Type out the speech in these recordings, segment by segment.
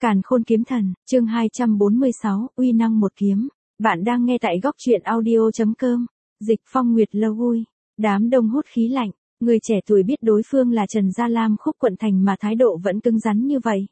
Càn Khôn Kiếm Thần, chương 246, uy năng một kiếm. Bạn đang nghe tại góc truyện audio.com. Dịch Phong Nguyệt lâu vui. Đám đông hút khí lạnh, người trẻ tuổi biết đối phương là Trần Gia Lam Khúc quận thành mà thái độ vẫn cứng rắn như vậy.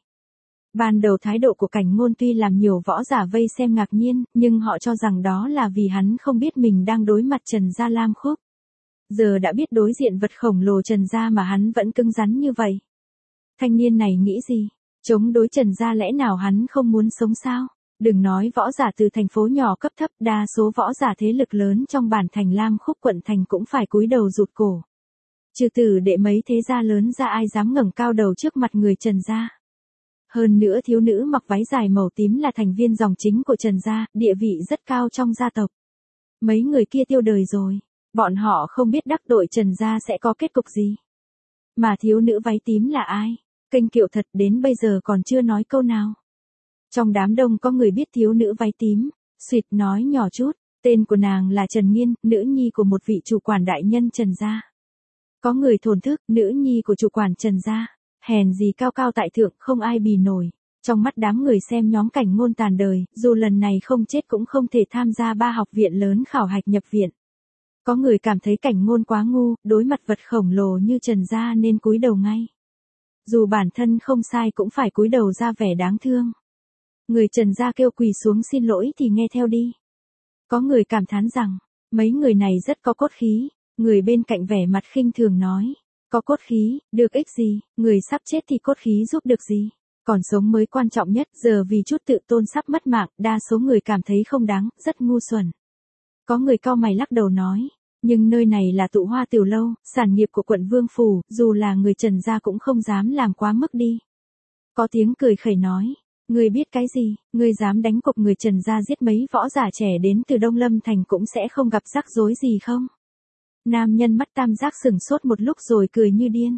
Ban đầu thái độ của Cảnh Ngôn tuy làm nhiều võ giả vây xem ngạc nhiên, nhưng họ cho rằng đó là vì hắn không biết mình đang đối mặt Trần Gia Lam Khúc. Giờ đã biết đối diện vật khổng lồ Trần Gia mà hắn vẫn cứng rắn như vậy. Thanh niên này nghĩ gì? Chống đối Trần Gia lẽ nào hắn không muốn sống sao? Đừng nói võ giả từ thành phố nhỏ cấp thấp, đa số võ giả thế lực lớn trong bản thành Lam Khúc quận thành cũng phải cúi đầu rụt cổ. Trừ tử đệ mấy thế gia lớn ra ai dám ngẩng cao đầu trước mặt người Trần Gia. Hơn nữa thiếu nữ mặc váy dài màu tím là thành viên dòng chính của Trần Gia, địa vị rất cao trong gia tộc. Mấy người kia tiêu đời rồi, bọn họ không biết đắc tội Trần Gia sẽ có kết cục gì. Mà thiếu nữ váy tím là ai? Kênh Kiệu thật đến bây giờ còn chưa nói câu nào. Trong đám đông có người biết thiếu nữ váy tím, suýt nói nhỏ chút, tên của nàng là Trần Nghiên, nữ nhi của một vị chủ quản đại nhân Trần Gia. Có người thổn thức, nữ nhi của chủ quản Trần Gia, hèn gì cao cao tại thượng không ai bì nổi. Trong mắt đám người xem nhóm Cảnh Ngôn tàn đời, dù lần này không chết cũng không thể tham gia 3 học viện lớn khảo hạch nhập viện. Có người cảm thấy Cảnh Ngôn quá ngu, đối mặt vật khổng lồ như Trần Gia nên cúi đầu ngay. Dù bản thân không sai cũng phải cúi đầu ra vẻ đáng thương. Người Trần Gia kêu quỳ xuống xin lỗi thì nghe theo đi. Có người cảm thán rằng, mấy người này rất có cốt khí, người bên cạnh vẻ mặt khinh thường nói, có cốt khí, được ích gì, người sắp chết thì cốt khí giúp được gì, còn sống mới quan trọng nhất, giờ vì chút tự tôn sắp mất mạng, đa số người cảm thấy không đáng, rất ngu xuẩn. Có người cau mày lắc đầu nói, nhưng nơi này là Tụ Hoa Tiểu Lâu, sản nghiệp của quận Vương Phủ, dù là người Trần Gia cũng không dám làm quá mức đi. Có tiếng cười khẩy nói, ngươi biết cái gì, ngươi dám đánh cục người Trần Gia giết mấy võ giả trẻ đến từ Đông Lâm Thành cũng sẽ không gặp rắc rối gì không? Nam nhân mắt tam giác sửng sốt một lúc rồi cười như điên.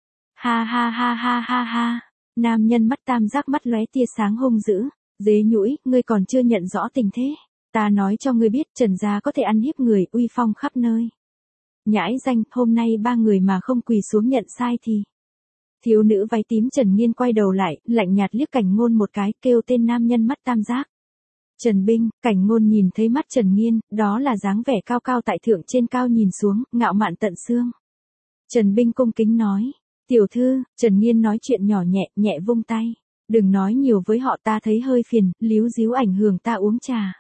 Ha ha ha ha ha ha, nam nhân mắt tam giác mắt lóe tia sáng hung dữ, dế nhũi, ngươi còn chưa nhận rõ tình thế. Ta nói cho ngươi biết Trần Gia có thể ăn hiếp người, uy phong khắp nơi. Nhãi danh, hôm nay 3 người mà không quỳ xuống nhận sai thì. Thiếu nữ váy tím Trần Nghiên quay đầu lại, lạnh nhạt liếc Cảnh Ngôn một cái, kêu tên nam nhân mắt tam giác. Trần Binh, Cảnh Ngôn nhìn thấy mắt Trần Nghiên, đó là dáng vẻ cao cao tại thượng trên cao nhìn xuống, ngạo mạn tận xương. Trần Binh cung kính nói, tiểu thư, Trần Nghiên nói chuyện nhỏ nhẹ, nhẹ vung tay. Đừng nói nhiều với họ, ta thấy hơi phiền, líu díu ảnh hưởng ta uống trà.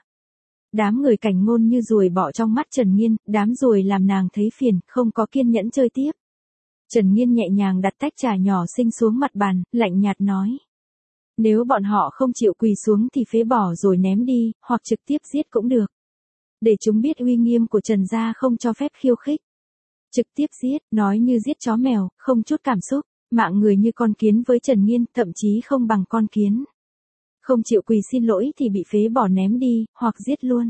Đám người Cảnh Ngôn như ruồi bỏ trong mắt Trần Nghiên, đám ruồi làm nàng thấy phiền, không có kiên nhẫn chơi tiếp. Trần Nghiên nhẹ nhàng đặt tách trà nhỏ xinh xuống mặt bàn, lạnh nhạt nói. Nếu bọn họ không chịu quỳ xuống thì phế bỏ rồi ném đi, hoặc trực tiếp giết cũng được. Để chúng biết uy nghiêm của Trần Gia không cho phép khiêu khích. Trực tiếp giết, nói như giết chó mèo, không chút cảm xúc, mạng người như con kiến với Trần Nghiên, thậm chí không bằng con kiến. Không chịu quỳ xin lỗi thì bị phế bỏ ném đi, hoặc giết luôn.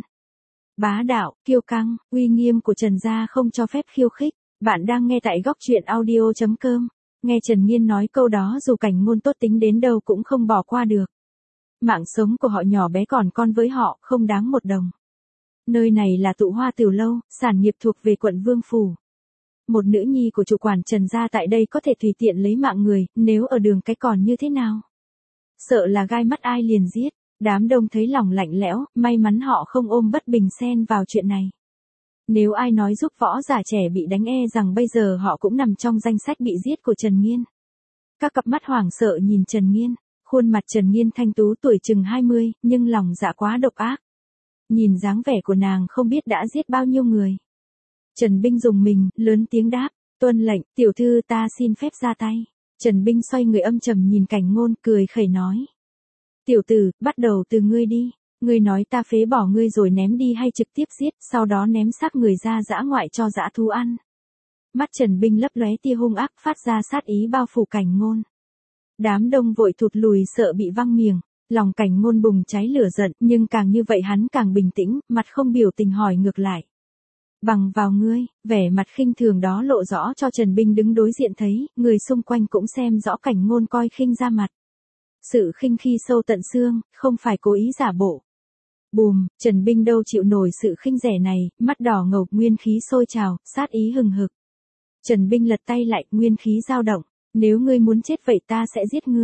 Bá đạo, kiêu căng, uy nghiêm của Trần Gia không cho phép khiêu khích. Bạn đang nghe tại góc truyện audio.com. Nghe Trần Nghiên nói câu đó dù Cảnh Ngôn tốt tính đến đâu cũng không bỏ qua được. Mạng sống của họ nhỏ bé còn con với họ, không đáng một đồng. Nơi này là Tụ Hoa Tiểu Lâu, sản nghiệp thuộc về quận Vương Phủ. Một nữ nhi của chủ quản Trần Gia tại đây có thể tùy tiện lấy mạng người, nếu ở đường cái còn như thế nào? Sợ là gai mắt ai liền giết. Đám đông thấy lòng lạnh lẽo, may mắn họ không ôm bất bình xen vào chuyện này. Nếu ai nói giúp võ giả trẻ bị đánh rằng bây giờ họ cũng nằm trong danh sách bị giết của Trần Nghiên. Các cặp mắt hoảng sợ nhìn Trần Nghiên, khuôn mặt Trần Nghiên thanh tú tuổi chừng 20, nhưng lòng dạ quá độc ác. Nhìn dáng vẻ của nàng không biết đã giết bao nhiêu người. Trần Binh dùng mình, lớn tiếng đáp, tuân lệnh, tiểu thư ta xin phép ra tay. Trần Binh xoay người âm trầm nhìn Cảnh Ngôn, cười khẩy nói. Tiểu tử, bắt đầu từ ngươi đi. Ngươi nói ta phế bỏ ngươi rồi ném đi hay trực tiếp giết, sau đó ném xác người ra dã ngoại cho dã thú ăn. Mắt Trần Binh lấp lóe tia hung ác phát ra sát ý bao phủ Cảnh Ngôn. Đám đông vội thụt lùi sợ bị văng miệng, lòng Cảnh Ngôn bùng cháy lửa giận, nhưng càng như vậy hắn càng bình tĩnh, mặt không biểu tình hỏi ngược lại. Bằng vào ngươi, vẻ mặt khinh thường đó lộ rõ cho Trần Binh đứng đối diện thấy, người xung quanh cũng xem rõ Cảnh Ngôn coi khinh ra mặt. Sự khinh khi sâu tận xương, không phải cố ý giả bộ. Bùm, Trần Binh đâu chịu nổi sự khinh rẻ này, mắt đỏ ngầu, nguyên khí sôi trào, sát ý hừng hực. Trần Binh lật tay lại, nguyên khí dao động, nếu ngươi muốn chết vậy ta sẽ giết ngươi.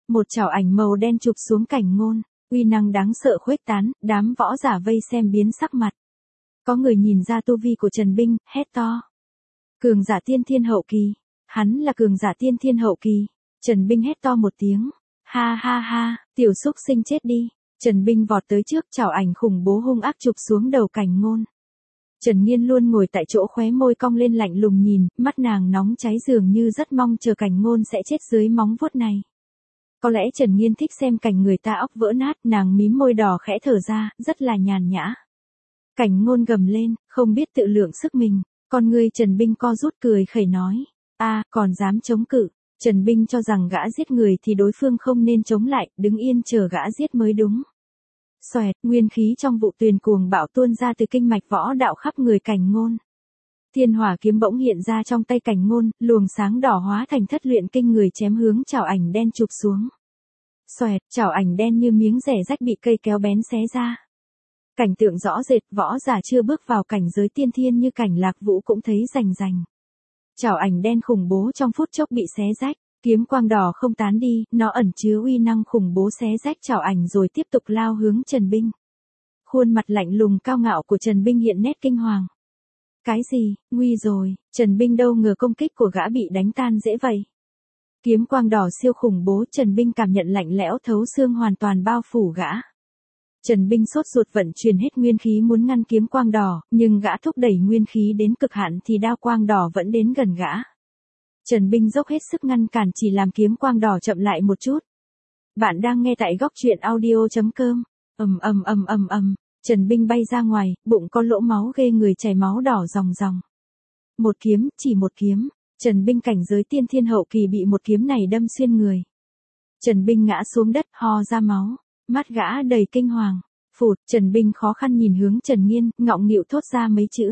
Một chảo ảnh màu đen chụp xuống cảnh ngôn, uy năng đáng sợ khuếch tán, đám võ giả vây xem biến sắc mặt. Có người nhìn ra tu vi của Trần Binh, hét to. Cường giả tiên thiên hậu kỳ. Hắn là cường giả tiên thiên hậu kỳ. Trần Binh hét to một tiếng. Ha ha ha, tiểu xúc sinh chết đi. Trần Binh vọt tới trước, chảo ảnh khủng bố hung ác chụp xuống đầu cảnh ngôn. Trần Nghiên luôn ngồi tại chỗ khóe môi cong lên lạnh lùng nhìn, mắt nàng nóng cháy dường như rất mong chờ cảnh ngôn sẽ chết dưới móng vuốt này. Có lẽ Trần Nghiên thích xem cảnh người ta óc vỡ nát, nàng mím môi đỏ khẽ thở ra, rất là nhàn nhã. Cảnh ngôn gầm lên, không biết tự lượng sức mình, con ngươi Trần Binh co rút cười khẩy nói. Còn dám chống cự. Trần Binh cho rằng gã giết người thì đối phương không nên chống lại, đứng yên chờ gã giết mới đúng. Xoẹt, nguyên khí trong vụ tuyền cuồng bạo tuôn ra từ kinh mạch võ đạo khắp người cảnh ngôn. Thiên hỏa kiếm bỗng hiện ra trong tay cảnh ngôn, luồng sáng đỏ hóa thành thất luyện kinh người chém hướng chảo ảnh đen chụp xuống. Xoẹt, chảo ảnh đen như miếng rẻ rách bị cây kéo bén xé ra. Cảnh tượng rõ rệt, võ giả chưa bước vào cảnh giới tiên thiên như cảnh Lạc Vũ cũng thấy rành rành. Chảo ảnh đen khủng bố trong phút chốc bị xé rách, kiếm quang đỏ không tán đi, nó ẩn chứa uy năng khủng bố xé rách chảo ảnh rồi tiếp tục lao hướng Trần Binh. Khuôn mặt lạnh lùng cao ngạo của Trần Binh hiện nét kinh hoàng. Cái gì, nguy rồi, Trần Binh đâu ngờ công kích của gã bị đánh tan dễ vậy. Kiếm quang đỏ siêu khủng bố, Trần Binh cảm nhận lạnh lẽo thấu xương hoàn toàn bao phủ gã. Trần Binh sốt ruột vận chuyển hết nguyên khí muốn ngăn kiếm quang đỏ, nhưng gã thúc đẩy nguyên khí đến cực hạn thì đao quang đỏ vẫn đến gần gã. Trần Binh dốc hết sức ngăn cản chỉ làm kiếm quang đỏ chậm lại một chút. Bạn đang nghe tại góc truyện audio.com. Trần Binh bay ra ngoài, bụng có lỗ máu ghê người chảy máu đỏ ròng ròng. Một kiếm, chỉ một kiếm. Trần Binh cảnh giới tiên thiên hậu kỳ bị một kiếm này đâm xuyên người. Trần Binh ngã xuống đất, ho ra máu. Mắt gã đầy kinh hoàng. Phụt, Trần Binh khó khăn nhìn hướng Trần Nghiên, ngọng nghịu thốt ra mấy chữ.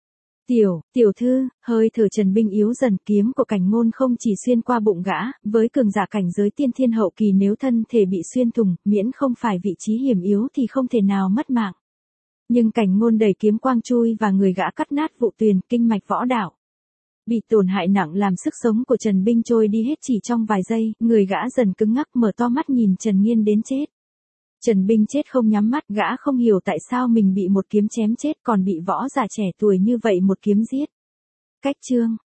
Tiểu thư, hơi thở Trần Binh yếu dần, kiếm của cảnh ngôn không chỉ xuyên qua bụng gã, với cường giả cảnh giới tiên thiên hậu kỳ nếu thân thể bị xuyên thủng, miễn không phải vị trí hiểm yếu thì không thể nào mất mạng. Nhưng cảnh ngôn đẩy kiếm quang chui và người gã cắt nát vụ tuyền, kinh mạch võ đạo. Bị tổn hại nặng làm sức sống của Trần Binh trôi đi hết chỉ trong vài giây, người gã dần cứng ngắc mở to mắt nhìn Trần Nghiên đến chết. Trần Binh chết không nhắm mắt, gã không hiểu tại sao mình bị một kiếm chém chết còn bị võ giả trẻ tuổi như vậy một kiếm giết. Cách chương